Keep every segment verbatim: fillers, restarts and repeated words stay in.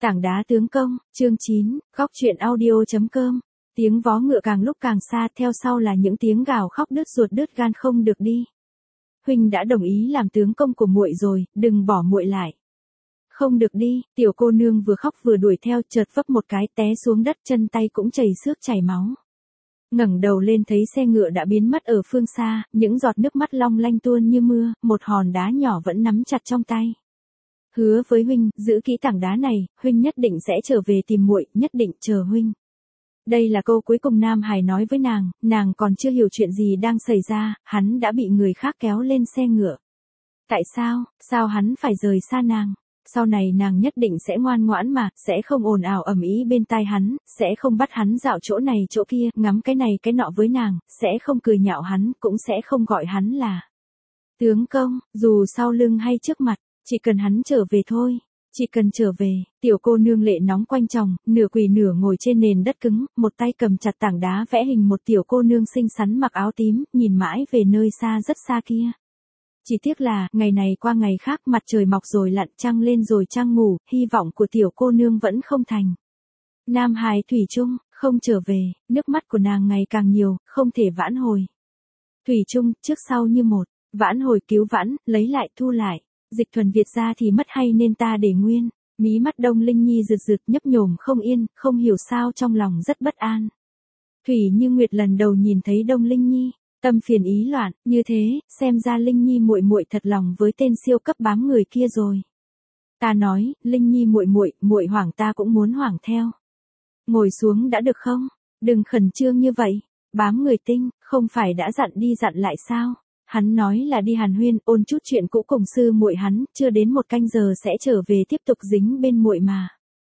Tảng đá tướng công, chương chín, góc truyện audio chấm com. Tiếng vó ngựa càng lúc càng xa, theo sau là những tiếng gào khóc đứt ruột đứt gan không được đi. Huynh đã đồng ý làm tướng công của muội rồi, đừng bỏ muội lại. Không được đi, tiểu cô nương vừa khóc vừa đuổi theo, chợt vấp một cái té xuống đất, chân tay cũng chảy xước chảy máu. Ngẩng đầu lên thấy xe ngựa đã biến mất ở phương xa, những giọt nước mắt long lanh tuôn như mưa, một hòn đá nhỏ vẫn nắm chặt trong tay. Hứa với huynh, giữ kỹ tảng đá này, huynh nhất định sẽ trở về tìm muội, nhất định chờ huynh. Đây là câu cuối cùng Nam Hải nói với nàng, nàng còn chưa hiểu chuyện gì đang xảy ra, hắn đã bị người khác kéo lên xe ngựa. Tại sao, sao hắn phải rời xa nàng? Sau này nàng nhất định sẽ ngoan ngoãn mà, sẽ không ồn ào ầm ĩ bên tai hắn, sẽ không bắt hắn dạo chỗ này chỗ kia, ngắm cái này cái nọ với nàng, sẽ không cười nhạo hắn, cũng sẽ không gọi hắn là tướng công, dù sau lưng hay trước mặt. Chỉ cần hắn trở về thôi, chỉ cần trở về. Tiểu cô nương lệ nóng quanh chồng, nửa quỳ nửa ngồi trên nền đất cứng, một tay cầm chặt tảng đá vẽ hình một tiểu cô nương xinh xắn mặc áo tím, nhìn mãi về nơi xa rất xa kia. Chỉ tiếc là, ngày này qua ngày khác, mặt trời mọc rồi lặn, trăng lên rồi trăng ngủ, hy vọng của tiểu cô nương vẫn không thành. Nam Hải thủy chung, không trở về, nước mắt của nàng ngày càng nhiều, không thể vãn hồi. Thủy chung, trước sau như một, vãn hồi cứu vãn, lấy lại thu lại. Dịch thuần Việt ra thì mất hay nên ta để nguyên. Mí mắt Đông Linh Nhi rực rực nhấp nhổm không yên, không hiểu sao trong lòng rất bất an. Thủy Như Nguyệt lần đầu nhìn thấy Đông Linh Nhi, tâm phiền ý loạn, như thế, xem ra Linh Nhi muội muội thật lòng với tên siêu cấp bám người kia rồi. Ta nói, Linh Nhi muội muội, muội hoảng ta cũng muốn hoảng theo. Ngồi xuống đã được không? Đừng khẩn trương như vậy. Bám người tinh, không phải đã dặn đi dặn lại sao? Hắn nói là đi hàn huyên, ôn chút chuyện cũ cùng sư muội hắn, chưa đến một canh giờ sẽ trở về tiếp tục dính bên muội mà.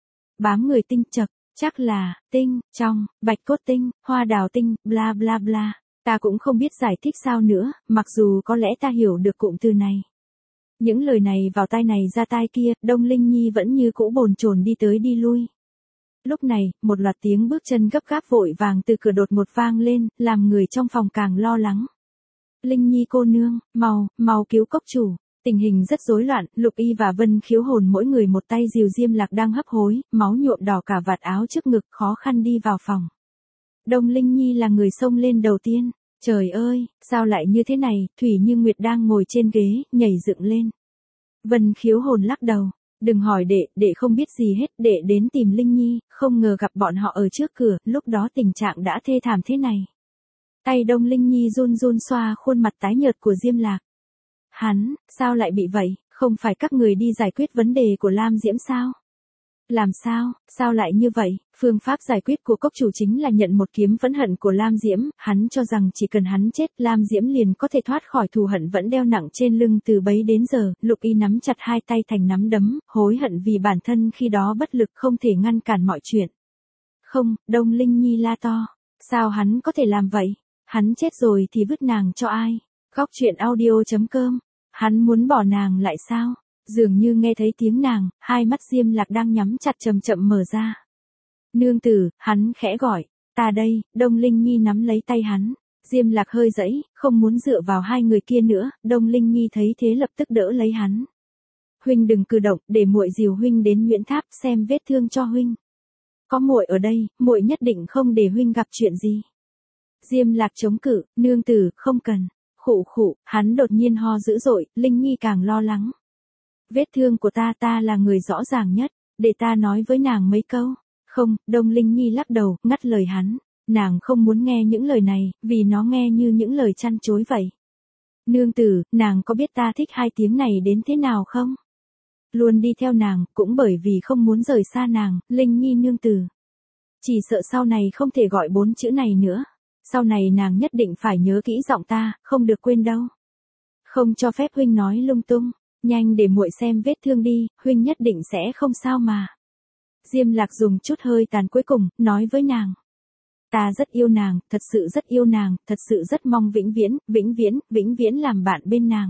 Bám người tinh chập, chắc là, tinh, trong, bạch cốt tinh, hoa đào tinh, bla bla bla. Ta cũng không biết giải thích sao nữa, mặc dù có lẽ ta hiểu được cụm từ này. Những lời này vào tai này ra tai kia, Đông Linh Nhi vẫn như cũ bồn chồn đi tới đi lui. Lúc này, một loạt tiếng bước chân gấp gáp vội vàng từ cửa đột ngột vang lên, làm người trong phòng càng lo lắng. Linh Nhi cô nương, mau, mau cứu cốc chủ. Tình hình rất rối loạn, Lục Y và Vân Khiếu Hồn mỗi người một tay dìu Diêm Lạc đang hấp hối, máu nhuộm đỏ cả vạt áo trước ngực, khó khăn đi vào phòng. Đông Linh Nhi là người xông lên đầu tiên. Trời ơi, sao lại như thế này? Thủy Như Nguyệt đang ngồi trên ghế, nhảy dựng lên. Vân Khiếu Hồn lắc đầu. Đừng hỏi đệ, đệ không biết gì hết, đệ đến tìm Linh Nhi, không ngờ gặp bọn họ ở trước cửa, lúc đó tình trạng đã thê thảm thế này. Tay Đông Linh Nhi run run xoa khuôn mặt tái nhợt của Diêm Lạc. Hắn, sao lại bị vậy, không phải các người đi giải quyết vấn đề của Lam Diễm sao? Làm sao, sao lại như vậy? Phương pháp giải quyết của cốc chủ chính là nhận một kiếm phẫn hận của Lam Diễm, hắn cho rằng chỉ cần hắn chết, Lam Diễm liền có thể thoát khỏi thù hận vẫn đeo nặng trên lưng từ bấy đến giờ. Lục Y nắm chặt hai tay thành nắm đấm, hối hận vì bản thân khi đó bất lực không thể ngăn cản mọi chuyện. Không, Đông Linh Nhi la to, sao hắn có thể làm vậy? Hắn chết rồi thì vứt nàng cho ai? Góc truyện audio chấm com. Hắn muốn bỏ nàng lại sao? Dường như nghe thấy tiếng nàng, hai mắt Diêm Lạc đang nhắm chặt chậm chậm mở ra. Nương tử, hắn khẽ gọi, ta đây. Đông Linh Nhi nắm lấy tay hắn. Diêm Lạc hơi dẫy, không muốn dựa vào hai người kia nữa. Đông Linh Nhi thấy thế lập tức đỡ lấy hắn. Huynh đừng cử động, để muội dìu huynh đến Nguyễn Tháp xem vết thương cho huynh. Có muội ở đây, muội nhất định không để huynh gặp chuyện gì. Diêm Lạc chống cự, nương tử, không cần. Khụ khụ, hắn đột nhiên ho dữ dội, Linh Nhi càng lo lắng. Vết thương của ta ta là người rõ ràng nhất, để ta nói với nàng mấy câu. Không, Đông Linh Nhi lắc đầu, ngắt lời hắn. Nàng không muốn nghe những lời này, vì nó nghe như những lời chăn chối vậy. Nương tử, nàng có biết ta thích hai tiếng này đến thế nào không? Luôn đi theo nàng, cũng bởi vì không muốn rời xa nàng, Linh Nhi nương tử. Chỉ sợ sau này không thể gọi bốn chữ này nữa. Sau này nàng nhất định phải nhớ kỹ giọng ta, không được quên đâu. Không cho phép huynh nói lung tung, nhanh để muội xem vết thương đi, huynh nhất định sẽ không sao mà. Diêm Lạc dùng chút hơi tàn cuối cùng, nói với nàng. Ta rất yêu nàng, thật sự rất yêu nàng, thật sự rất mong vĩnh viễn, vĩnh viễn, vĩnh viễn làm bạn bên nàng.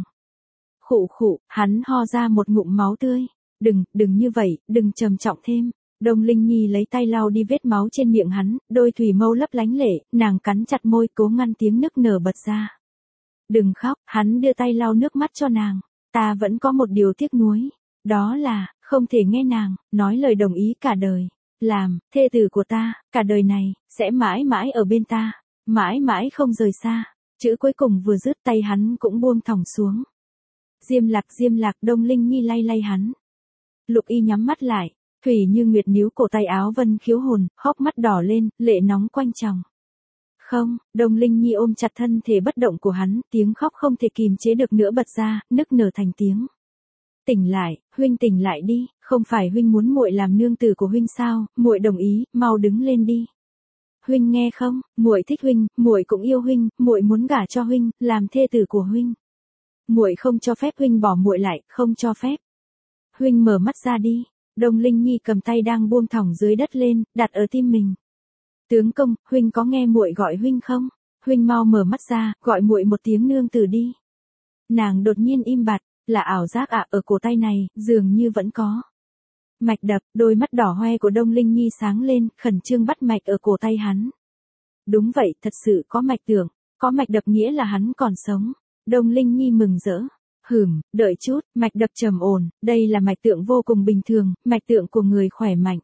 Khụ khụ, hắn ho ra một ngụm máu tươi. Đừng, đừng như vậy, đừng trầm trọng thêm. Đông Linh Nhi lấy tay lau đi vết máu trên miệng hắn, đôi thủy mâu lấp lánh lệ, nàng cắn chặt môi cố ngăn tiếng nức nở bật ra. Đừng khóc, hắn đưa tay lau nước mắt cho nàng. Ta vẫn có một điều tiếc nuối. Đó là, không thể nghe nàng, nói lời đồng ý cả đời. Làm, thê tử của ta, cả đời này, sẽ mãi mãi ở bên ta, mãi mãi không rời xa. Chữ cuối cùng vừa dứt tay hắn cũng buông thõng xuống. Diêm Lạc, Diêm Lạc, Đông Linh Nhi lay lay hắn. Lục Y nhắm mắt lại, Thủy Như Nguyệt níu cổ tay áo Vân Khiếu Hồn, hốc mắt đỏ lên, lệ nóng quanh tròng. Không, Đông Linh Nhi ôm chặt thân thể bất động của hắn, tiếng khóc không thể kìm chế được nữa bật ra, nức nở thành tiếng. Tỉnh lại, huynh tỉnh lại đi, không phải huynh muốn muội làm nương tử của huynh sao? Muội đồng ý, mau đứng lên đi. Huynh nghe không, muội thích huynh, muội cũng yêu huynh, muội muốn gả cho huynh, làm thê tử của huynh. Muội không cho phép huynh bỏ muội lại, không cho phép. Huynh mở mắt ra đi. Đông Linh Nhi cầm tay đang buông thõng dưới đất lên, đặt ở tim mình. Tướng công, huynh có nghe muội gọi huynh không? Huynh mau mở mắt ra, gọi muội một tiếng nương tử đi. Nàng đột nhiên im bặt, là ảo giác ạ, à, ở cổ tay này, dường như vẫn có. Mạch đập, đôi mắt đỏ hoe của Đông Linh Nhi sáng lên, khẩn trương bắt mạch ở cổ tay hắn. Đúng vậy, thật sự có mạch tưởng, có mạch đập nghĩa là hắn còn sống. Đông Linh Nhi mừng rỡ. Hửm, đợi chút, mạch đập trầm ổn, đây là mạch tượng vô cùng bình thường, mạch tượng của người khỏe mạnh.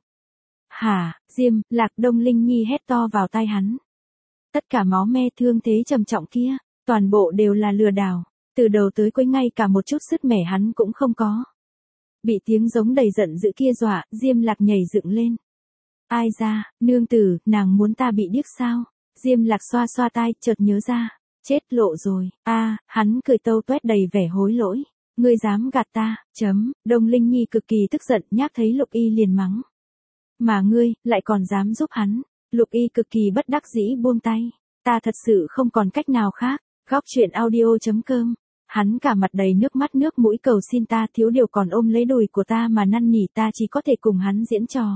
Hả, Diêm Lạc, Đông Linh Nhi hét to vào tai hắn. Tất cả máu me thương thế trầm trọng kia, toàn bộ đều là lừa đảo, từ đầu tới cuối ngay cả một chút sứt mẻ hắn cũng không có. Bị tiếng giống đầy giận dữ kia dọa, Diêm Lạc nhảy dựng lên. Ai ra, nương tử, nàng muốn ta bị điếc sao? Diêm Lạc xoa xoa tai, chợt nhớ ra. Chết lộ rồi, a à, hắn cười tâu tuét đầy vẻ hối lỗi. Ngươi dám gạt ta, chấm, Đông Linh Nhi cực kỳ tức giận, nhác thấy Lục Y liền mắng. Mà ngươi, lại còn dám giúp hắn. Lục Y cực kỳ bất đắc dĩ buông tay. Ta thật sự không còn cách nào khác. Góc truyện audio chấm com. Hắn cả mặt đầy nước mắt nước mũi cầu xin ta, thiếu điều còn ôm lấy đùi của ta mà năn nỉ, ta chỉ có thể cùng hắn diễn trò.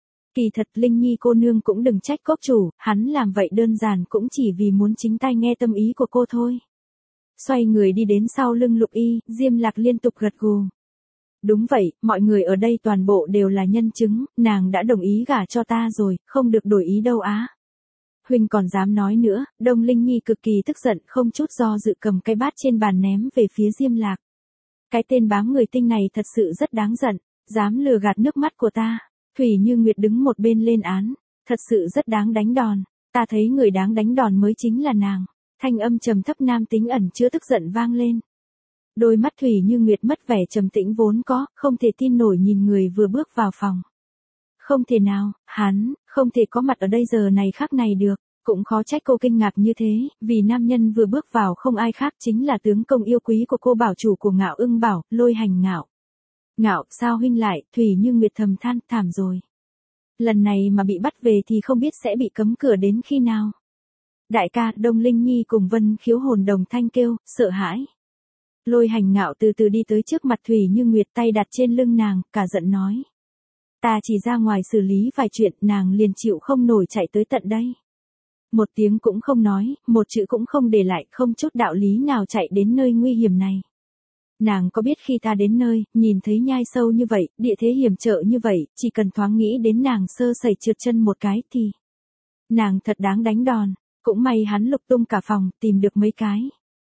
Kỳ thật Linh Nhi cô nương cũng đừng trách cốc chủ, hắn làm vậy đơn giản cũng chỉ vì muốn chính tai nghe tâm ý của cô thôi. Xoay người đi đến sau lưng Lục Y, Diêm Lạc liên tục gật gù. Đúng vậy, mọi người ở đây toàn bộ đều là nhân chứng, nàng đã đồng ý gả cho ta rồi, không được đổi ý đâu á. Huynh còn dám nói nữa, Đông Linh Nhi cực kỳ tức giận, không chút do dự cầm cái bát trên bàn ném về phía Diêm Lạc. Cái tên bám người tinh này thật sự rất đáng giận, dám lừa gạt nước mắt của ta. Thủy Như Nguyệt đứng một bên lên án, thật sự rất đáng đánh đòn, ta thấy người đáng đánh đòn mới chính là nàng. Thanh âm trầm thấp nam tính ẩn chứa tức giận vang lên. Đôi mắt Thủy Như Nguyệt mất vẻ trầm tĩnh vốn có, không thể tin nổi nhìn người vừa bước vào phòng. Không thể nào, hắn, không thể có mặt ở đây giờ này khắc này được, cũng khó trách cô kinh ngạc như thế, vì nam nhân vừa bước vào không ai khác chính là tướng công yêu quý của cô, bảo chủ của Ngạo Ưng Bảo, Lôi Hành Ngạo. Ngạo, sao huynh lại, Thủy Như Nguyệt thầm than, thảm rồi. Lần này mà bị bắt về thì không biết sẽ bị cấm cửa đến khi nào. Đại ca, Đông Linh Nhi cùng Vân Khiếu Hồn đồng thanh kêu, sợ hãi. Lôi Hành Ngạo từ từ đi tới trước mặt Thủy Như Nguyệt, tay đặt trên lưng nàng, cả giận nói. Ta chỉ ra ngoài xử lý vài chuyện, nàng liền chịu không nổi chạy tới tận đây. Một tiếng cũng không nói, một chữ cũng không để lại, không chút đạo lý nào chạy đến nơi nguy hiểm này. Nàng có biết khi ta đến nơi, nhìn thấy nhai sâu như vậy, địa thế hiểm trở như vậy, chỉ cần thoáng nghĩ đến nàng sơ sẩy trượt chân một cái thì... Nàng thật đáng đánh đòn, cũng may hắn lục tung cả phòng, tìm được mấy cái.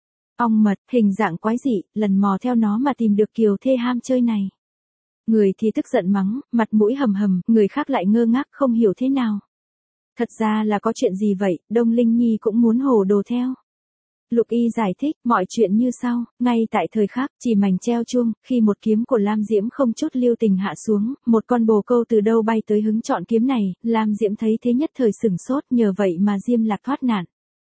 Ong mật, hình dạng quái dị, lần mò theo nó mà tìm được kiều thê ham chơi này. Người thì tức giận mắng, mặt mũi hầm hầm, người khác lại ngơ ngác không hiểu thế nào. Thật ra là có chuyện gì vậy, Đông Linh Nhi cũng muốn hồ đồ theo. Lục Y giải thích, mọi chuyện như sau, ngay tại thời khắc, chỉ mảnh treo chuông, khi một kiếm của Lam Diễm không chút lưu tình hạ xuống, một con bồ câu từ đâu bay tới hứng chọn kiếm này, Lam Diễm thấy thế nhất thời sửng sốt, nhờ vậy mà Diêm Lạc thoát nạn.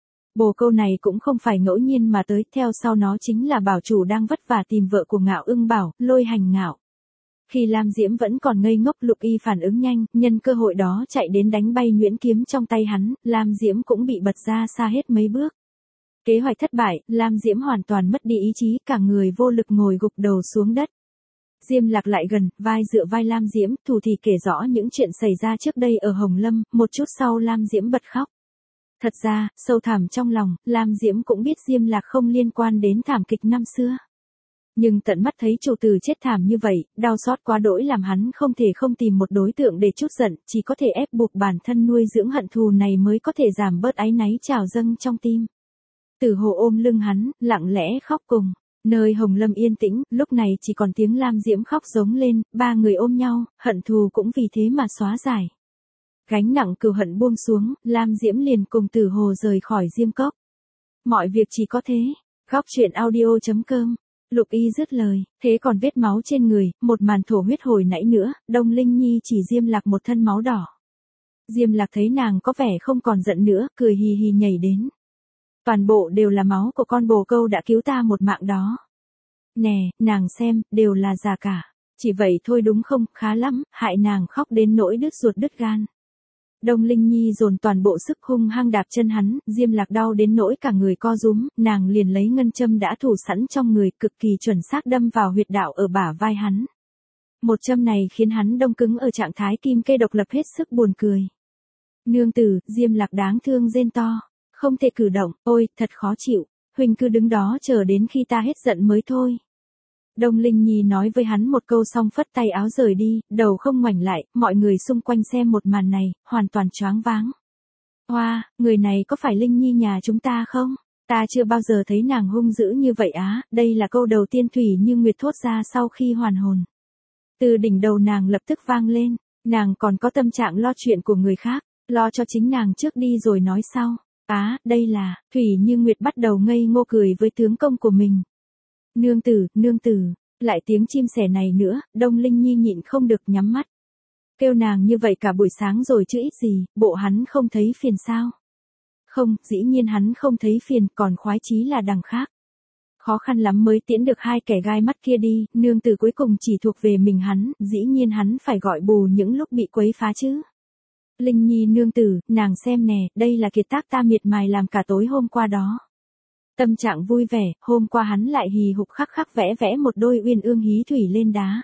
Bồ câu này cũng không phải ngẫu nhiên mà tới, theo sau nó chính là bảo chủ đang vất vả tìm vợ của Ngạo Ưng Bảo, Lôi Hành Ngạo. Khi Lam Diễm vẫn còn ngây ngốc, Lục Y phản ứng nhanh, nhân cơ hội đó chạy đến đánh bay nhuyễn kiếm trong tay hắn, Lam Diễm cũng bị bật ra xa hết mấy bước. Kế hoạch thất bại, Lam Diễm hoàn toàn mất đi ý chí, cả người vô lực ngồi gục đầu xuống đất. Diêm Lạc lại gần, vai dựa vai Lam Diễm, thủ thì kể rõ những chuyện xảy ra trước đây ở Hồng Lâm, một chút sau Lam Diễm bật khóc. Thật ra, sâu thẳm trong lòng, Lam Diễm cũng biết Diêm Lạc không liên quan đến thảm kịch năm xưa. Nhưng tận mắt thấy chủ tử chết thảm như vậy, đau xót quá đỗi làm hắn không thể không tìm một đối tượng để trút giận, chỉ có thể ép buộc bản thân nuôi dưỡng hận thù này mới có thể giảm bớt áy náy trào dâng trong tim. Tử Hồ ôm lưng hắn, lặng lẽ khóc cùng. Nơi Hồng Lâm yên tĩnh, lúc này chỉ còn tiếng Lam Diễm khóc giống lên, ba người ôm nhau, hận thù cũng vì thế mà xóa giải. Gánh nặng cừu hận buông xuống, Lam Diễm liền cùng Tử Hồ rời khỏi Diêm Cốc. Mọi việc chỉ có thế. Góc truyện audio chấm com. Lục Y dứt lời, thế còn vết máu trên người, một màn thổ huyết hồi nãy nữa, Đông Linh Nhi chỉ Diêm Lạc một thân máu đỏ. Diêm Lạc thấy nàng có vẻ không còn giận nữa, cười hì hì nhảy đến. Toàn bộ đều là máu của con bồ câu đã cứu ta một mạng đó. Nè, nàng xem, đều là giả cả. Chỉ vậy thôi đúng không, khá lắm, hại nàng khóc đến nỗi đứt ruột đứt gan. Đông Linh Nhi dồn toàn bộ sức hung hăng đạp chân hắn, Diêm Lạc đau đến nỗi cả người co rúm, nàng liền lấy ngân châm đã thủ sẵn trong người, cực kỳ chuẩn xác đâm vào huyệt đạo ở bả vai hắn. Một châm này khiến hắn đông cứng ở trạng thái kim kê độc lập hết sức buồn cười. Nương tử, Diêm Lạc đáng thương rên to, không thể cử động, ôi, thật khó chịu, huynh cứ đứng đó chờ đến khi ta hết giận mới thôi. Đông Linh Nhi nói với hắn một câu xong phất tay áo rời đi, đầu không ngoảnh lại, mọi người xung quanh xem một màn này, hoàn toàn choáng váng. Hoa, người này có phải Linh Nhi nhà chúng ta không? Ta chưa bao giờ thấy nàng hung dữ như vậy á, đây là câu đầu tiên Thủy Như Nguyệt thốt ra sau khi hoàn hồn. Từ đỉnh đầu nàng lập tức vang lên, nàng còn có tâm trạng lo chuyện của người khác, lo cho chính nàng trước đi rồi nói sau. Á, đây là, Thủy Như Nguyệt bắt đầu ngây ngô cười với tướng công của mình. Nương tử, nương tử, lại tiếng chim sẻ này nữa, Đông Linh Nhi nhịn không được nhắm mắt. Kêu nàng như vậy cả buổi sáng rồi chứ ít gì, bộ hắn không thấy phiền sao? Không, dĩ nhiên hắn không thấy phiền, còn khoái chí là đằng khác. Khó khăn lắm mới tiễn được hai kẻ gai mắt kia đi, nương tử cuối cùng chỉ thuộc về mình hắn, dĩ nhiên hắn phải gọi bù những lúc bị quấy phá chứ. Linh Nhi nương tử, nàng xem nè, đây là kiệt tác ta miệt mài làm cả tối hôm qua đó. Tâm trạng vui vẻ, hôm qua hắn lại hì hục khắc khắc vẽ vẽ một đôi uyên ương hí thủy lên đá.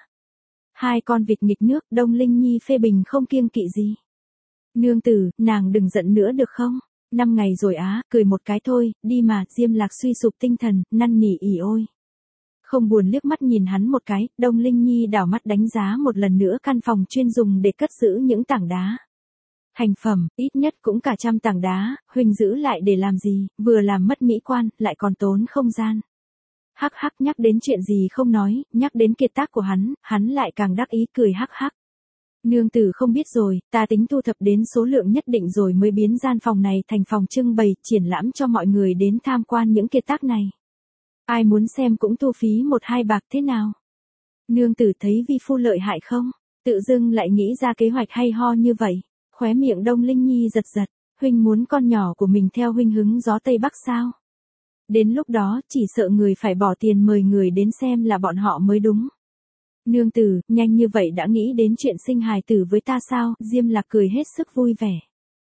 Hai con vịt nghịch nước, Đông Linh Nhi phê bình không kiêng kỵ gì. Nương tử, nàng đừng giận nữa được không? Năm ngày rồi á, cười một cái thôi, đi mà, Diêm Lạc suy sụp tinh thần, năn nỉ ỉ ôi. Không buồn liếc mắt nhìn hắn một cái, Đông Linh Nhi đảo mắt đánh giá một lần nữa căn phòng chuyên dùng để cất giữ những tảng đá. Thành phẩm, ít nhất cũng cả trăm tảng đá, huynh giữ lại để làm gì, vừa làm mất mỹ quan, lại còn tốn không gian. Hắc hắc nhắc đến chuyện gì không nói, nhắc đến kiệt tác của hắn, hắn lại càng đắc ý cười hắc hắc. Nương tử không biết rồi, ta tính thu thập đến số lượng nhất định rồi mới biến gian phòng này thành phòng trưng bày, triển lãm cho mọi người đến tham quan những kiệt tác này. Ai muốn xem cũng thu phí một hai bạc thế nào? Nương tử thấy vi phu lợi hại không? Tự dưng lại nghĩ ra kế hoạch hay ho như vậy. Khóe miệng Đông Linh Nhi giật giật, huynh muốn con nhỏ của mình theo huynh hứng gió Tây Bắc sao? Đến lúc đó, chỉ sợ người phải bỏ tiền mời người đến xem là bọn họ mới đúng. Nương tử, nhanh như vậy đã nghĩ đến chuyện sinh hài tử với ta sao? Diêm Lạc cười hết sức vui vẻ.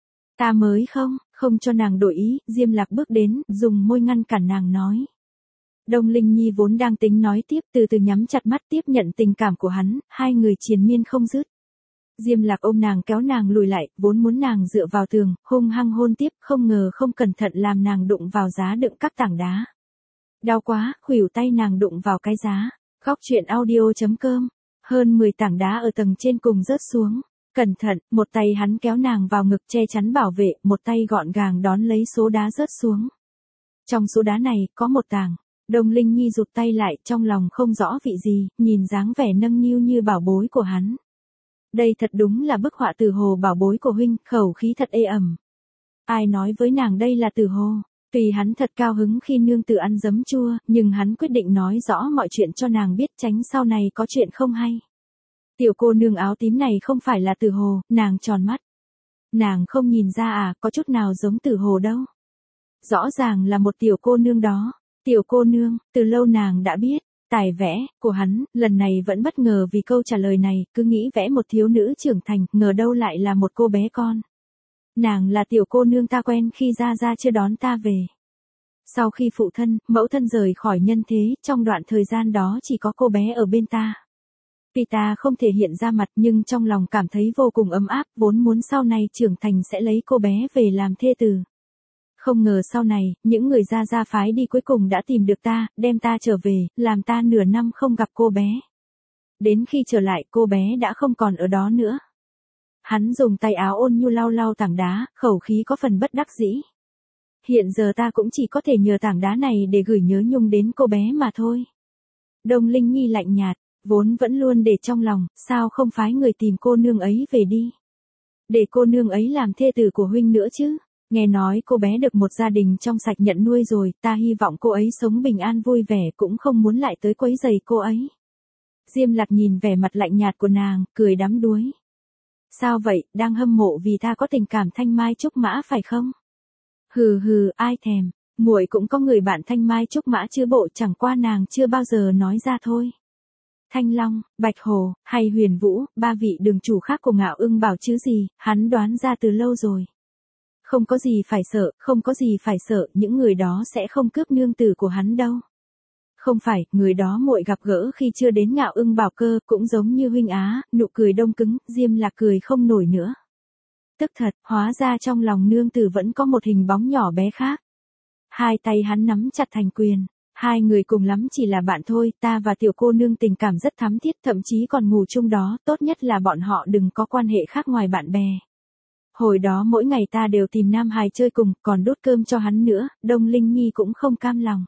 Ta mới không, không cho nàng đổi ý, Diêm Lạc bước đến, dùng môi ngăn cản nàng nói. Đông Linh Nhi vốn đang tính nói tiếp, từ từ nhắm chặt mắt tiếp nhận tình cảm của hắn, hai người triền miên không dứt. Diêm Lạc ôm nàng kéo nàng lùi lại, vốn muốn nàng dựa vào tường, hung hăng hôn tiếp, không ngờ không cẩn thận làm nàng đụng vào giá đựng các tảng đá. Đau quá, khuỷu tay nàng đụng vào cái giá. Góc truyện audio chấm com. Hơn mười tảng đá ở tầng trên cùng rớt xuống. Cẩn thận, một tay hắn kéo nàng vào ngực che chắn bảo vệ, một tay gọn gàng đón lấy số đá rớt xuống. Trong số đá này, có một tảng. Đông Linh Nhi rụt tay lại, trong lòng không rõ vị gì, nhìn dáng vẻ nâng niu như bảo bối của hắn. Đây thật đúng là bức họa Tử Hồ bảo bối của huynh, khẩu khí thật ê ẩm. Ai nói với nàng đây là Tử Hồ? Tuy hắn thật cao hứng khi nương tử ăn giấm chua, nhưng hắn quyết định nói rõ mọi chuyện cho nàng biết tránh sau này có chuyện không hay. Tiểu cô nương áo tím này không phải là Tử Hồ, nàng tròn mắt. Nàng không nhìn ra à, có chút nào giống Tử Hồ đâu. Rõ ràng là một tiểu cô nương đó. Tiểu cô nương, từ lâu nàng đã biết. Tài vẽ của hắn, lần này vẫn bất ngờ vì câu trả lời này, cứ nghĩ vẽ một thiếu nữ trưởng thành, ngờ đâu lại là một cô bé con. Nàng là tiểu cô nương ta quen khi ra ra chưa đón ta về. Sau khi phụ thân, mẫu thân rời khỏi nhân thế, trong đoạn thời gian đó chỉ có cô bé ở bên ta. Vì ta không thể hiện ra mặt nhưng trong lòng cảm thấy vô cùng ấm áp, vốn muốn sau này trưởng thành sẽ lấy cô bé về làm thê tử. Không ngờ sau này, những người gia gia phái đi cuối cùng đã tìm được ta, đem ta trở về, làm ta nửa năm không gặp cô bé. Đến khi trở lại, cô bé đã không còn ở đó nữa. Hắn dùng tay áo ôn nhu lau lau tảng đá, khẩu khí có phần bất đắc dĩ. Hiện giờ ta cũng chỉ có thể nhờ tảng đá này để gửi nhớ nhung đến cô bé mà thôi. Đông Linh Nhi lạnh nhạt, vốn vẫn luôn để trong lòng, sao không phái người tìm cô nương ấy về đi. Để cô nương ấy làm thê tử của huynh nữa chứ. Nghe nói cô bé được một gia đình trong sạch nhận nuôi rồi, ta hy vọng cô ấy sống bình an vui vẻ, cũng không muốn lại tới quấy rầy cô ấy. Diêm Lạc nhìn vẻ mặt lạnh nhạt của nàng, cười đắm đuối. Sao vậy, đang hâm mộ vì ta có tình cảm thanh mai trúc mã phải không? Hừ hừ, ai thèm, muội cũng có người bạn thanh mai trúc mã chứ bộ, chẳng qua nàng chưa bao giờ nói ra thôi. Thanh Long, Bạch Hồ, hay Huyền Vũ, ba vị đường chủ khác của Ngạo Ưng Bảo chứ gì, hắn đoán ra từ lâu rồi. Không có gì phải sợ, không có gì phải sợ, những người đó sẽ không cướp nương tử của hắn đâu. Không phải, người đó muội gặp gỡ khi chưa đến Ngạo Ưng Bảo cơ, cũng giống như huynh á, nụ cười đông cứng, Diêm Lạc cười không nổi nữa. Tức thật, hóa ra trong lòng nương tử vẫn có một hình bóng nhỏ bé khác. Hai tay hắn nắm chặt thành quyền. Hai người cùng lắm chỉ là bạn thôi, ta và tiểu cô nương tình cảm rất thắm thiết, thậm chí còn ngủ chung đó, tốt nhất là bọn họ đừng có quan hệ khác ngoài bạn bè. Hồi đó mỗi ngày ta đều tìm Nam Hài chơi cùng, còn đút cơm cho hắn nữa, Đông Linh Nhi cũng không cam lòng.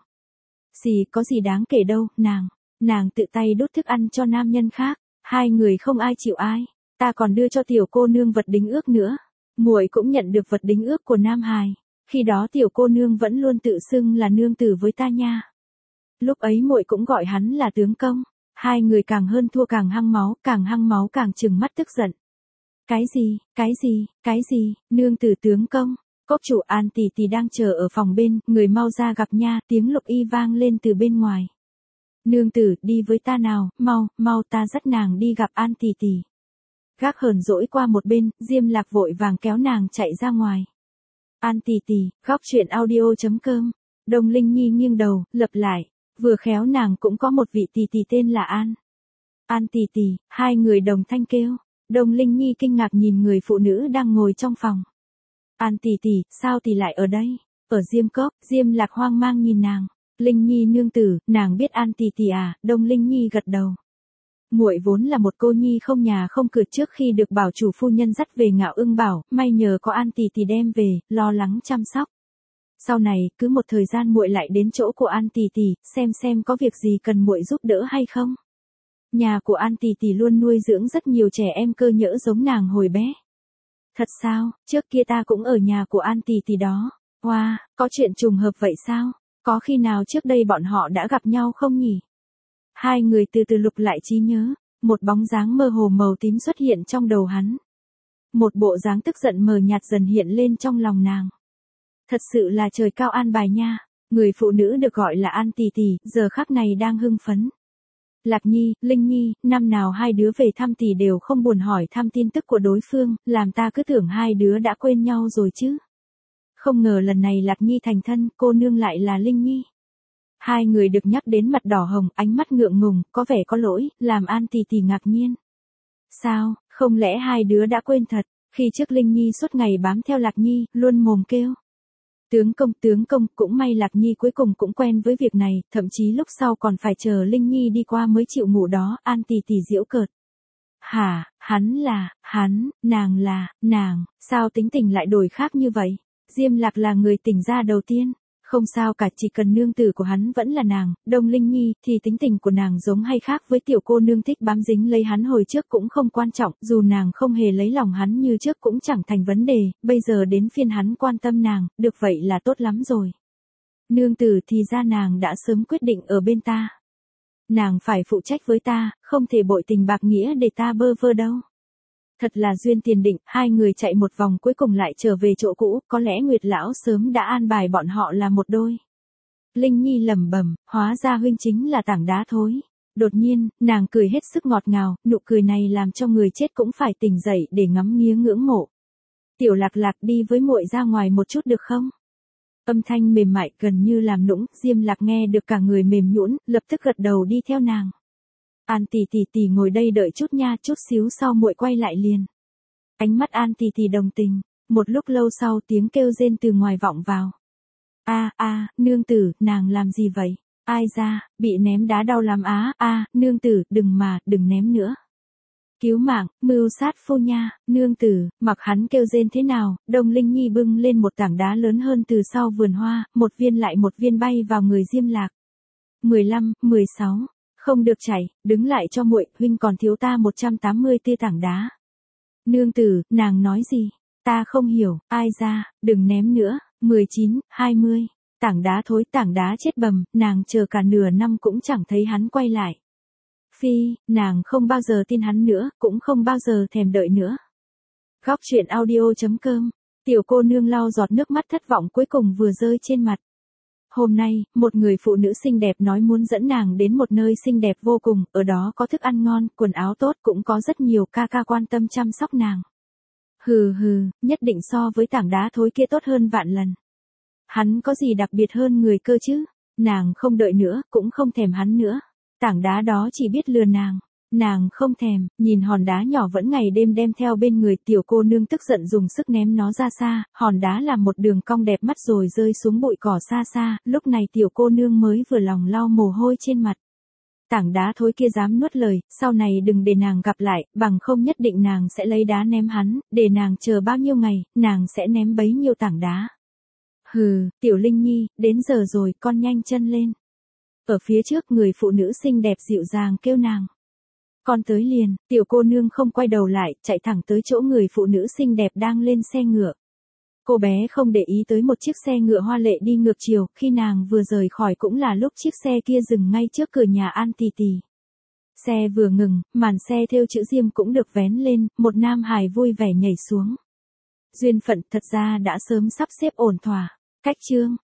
Gì, có gì đáng kể đâu, nàng, nàng tự tay đút thức ăn cho nam nhân khác, hai người không ai chịu ai, ta còn đưa cho tiểu cô nương vật đính ước nữa. Muội cũng nhận được vật đính ước của Nam Hài, khi đó tiểu cô nương vẫn luôn tự xưng là nương tử với ta nha. Lúc ấy muội cũng gọi hắn là tướng công, hai người càng hơn thua càng hăng máu, càng hăng máu càng trừng mắt tức giận. Cái gì, cái gì, cái gì, nương tử tướng công, cốc chủ An tỷ tỷ đang chờ ở phòng bên, người mau ra gặp nha, tiếng Lục Y vang lên từ bên ngoài. Nương tử, đi với ta nào, mau, mau ta dắt nàng đi gặp An tỷ tỷ. Gác hờn dỗi qua một bên, Diêm Lạc vội vàng kéo nàng chạy ra ngoài. An tỷ tỷ, góc truyện audio chấm com. Đông Linh Nhi nghiêng đầu, lặp lại, vừa khéo nàng cũng có một vị tỷ tỷ tên là An. An tỷ tỷ, hai người đồng thanh kêu. Đông Linh Nhi kinh ngạc nhìn người phụ nữ đang ngồi trong phòng. An tỷ tỷ, sao tỷ lại ở đây? Ở Diêm Cốc, Diêm Lạc hoang mang nhìn nàng. Linh Nhi nương tử, nàng biết An tỷ tỷ à? Đông Linh Nhi gật đầu. Muội vốn là một cô nhi không nhà không cửa, trước khi được bảo chủ phu nhân dắt về Ngạo Ưng Bảo, may nhờ có An tỷ tỷ đem về, lo lắng chăm sóc. Sau này, cứ một thời gian muội lại đến chỗ của An tỷ tỷ, xem xem có việc gì cần muội giúp đỡ hay không. Nhà của An tỷ tỷ luôn nuôi dưỡng rất nhiều trẻ em cơ nhỡ giống nàng hồi bé. Thật sao, trước kia ta cũng ở nhà của An tỷ tỷ đó. Wow, có chuyện trùng hợp vậy sao? Có khi nào trước đây bọn họ đã gặp nhau không nhỉ? Hai người từ từ lục lại trí nhớ, một bóng dáng mơ hồ màu tím xuất hiện trong đầu hắn. Một bộ dáng tức giận mờ nhạt dần hiện lên trong lòng nàng. Thật sự là trời cao an bài nha, người phụ nữ được gọi là An tỷ tỷ, giờ khắc này đang hưng phấn. Lạc Nhi, Linh Nhi, năm nào hai đứa về thăm tỷ đều không buồn hỏi thăm tin tức của đối phương, làm ta cứ tưởng hai đứa đã quên nhau rồi chứ. Không ngờ lần này Lạc Nhi thành thân, cô nương lại là Linh Nhi. Hai người được nhắc đến mặt đỏ hồng, ánh mắt ngượng ngùng, có vẻ có lỗi, làm An tỷ tỷ ngạc nhiên. Sao, không lẽ hai đứa đã quên thật, khi trước Linh Nhi suốt ngày bám theo Lạc Nhi, luôn mồm kêu. Tướng công, tướng công, cũng may Lạc Nhi cuối cùng cũng quen với việc này, thậm chí lúc sau còn phải chờ Linh Nhi đi qua mới chịu ngủ đó, An tỷ tỷ giễu cợt. Hả, hắn là, hắn, nàng là, nàng, sao tính tình lại đổi khác như vậy? Diêm Lạc là người tỉnh ra đầu tiên. Không sao cả, chỉ cần nương tử của hắn vẫn là nàng, Đông Linh Nhi, thì tính tình của nàng giống hay khác với tiểu cô nương thích bám dính lấy hắn hồi trước cũng không quan trọng, dù nàng không hề lấy lòng hắn như trước cũng chẳng thành vấn đề, bây giờ đến phiên hắn quan tâm nàng, được vậy là tốt lắm rồi. Nương tử thì ra nàng đã sớm quyết định ở bên ta. Nàng phải phụ trách với ta, không thể bội tình bạc nghĩa để ta bơ vơ đâu. Thật là duyên tiền định, hai người chạy một vòng cuối cùng lại trở về chỗ cũ, có lẽ Nguyệt Lão sớm đã an bài bọn họ là một đôi. Linh Nhi lẩm bẩm, hóa ra huynh chính là tảng đá thối. Đột nhiên, nàng cười hết sức ngọt ngào, nụ cười này làm cho người chết cũng phải tỉnh dậy để ngắm nghía ngưỡng mộ. Tiểu Lạc Lạc, đi với muội ra ngoài một chút được không? Âm thanh mềm mại gần như làm nũng, Diêm Lạc nghe được cả người mềm nhũn, lập tức gật đầu đi theo nàng. An tỷ tỷ tỷ ngồi đây đợi chút nha, chút xíu sau muội quay lại liền. Ánh mắt An tỷ tỷ đồng tình, một lúc lâu sau tiếng kêu rên từ ngoài vọng vào. A a, nương tử, nàng làm gì vậy? Ai ra, bị ném đá đau lắm á, a, nương tử, đừng mà, đừng ném nữa. Cứu mạng, mưu sát phu nha, nương tử, mặc hắn kêu rên thế nào, Đông Linh Nhi bưng lên một tảng đá lớn hơn từ sau vườn hoa, một viên lại một viên bay vào người Diêm Lạc. mười lăm, mười sáu, không được chảy, đứng lại cho muội, huynh còn thiếu ta một trăm tám mươi tia tảng đá. Nương tử, nàng nói gì? Ta không hiểu, ai ra, đừng ném nữa, mười chín, hai mươi, tảng đá thối, tảng đá chết bầm, nàng chờ cả nửa năm cũng chẳng thấy hắn quay lại. Phi, nàng không bao giờ tin hắn nữa, cũng không bao giờ thèm đợi nữa. Góc truyện audio chấm com, tiểu cô nương lau giọt nước mắt thất vọng cuối cùng vừa rơi trên mặt. Hôm nay, một người phụ nữ xinh đẹp nói muốn dẫn nàng đến một nơi xinh đẹp vô cùng, ở đó có thức ăn ngon, quần áo tốt, cũng có rất nhiều ca ca quan tâm chăm sóc nàng. Hừ hừ, nhất định so với tảng đá thối kia tốt hơn vạn lần. Hắn có gì đặc biệt hơn người cơ chứ? Nàng không đợi nữa, cũng không thèm hắn nữa. Tảng đá đó chỉ biết lừa nàng. Nàng không thèm, nhìn hòn đá nhỏ vẫn ngày đêm đem theo bên người, tiểu cô nương tức giận dùng sức ném nó ra xa, hòn đá làm một đường cong đẹp mắt rồi rơi xuống bụi cỏ xa xa, lúc này tiểu cô nương mới vừa lòng lau mồ hôi trên mặt. Tảng đá thối kia dám nuốt lời, sau này đừng để nàng gặp lại, bằng không nhất định nàng sẽ lấy đá ném hắn, để nàng chờ bao nhiêu ngày, nàng sẽ ném bấy nhiêu tảng đá. Hừ, tiểu Linh Nhi, đến giờ rồi, con nhanh chân lên. Ở phía trước người phụ nữ xinh đẹp dịu dàng kêu nàng. Con tới liền, tiểu cô nương không quay đầu lại, chạy thẳng tới chỗ người phụ nữ xinh đẹp đang lên xe ngựa. Cô bé không để ý tới một chiếc xe ngựa hoa lệ đi ngược chiều, khi nàng vừa rời khỏi cũng là lúc chiếc xe kia dừng ngay trước cửa nhà An Tì Tì. Xe vừa ngừng, màn xe thêu chữ Diêm cũng được vén lên, một nam hài vui vẻ nhảy xuống. Duyên phận thật ra đã sớm sắp xếp ổn thỏa. Cách chương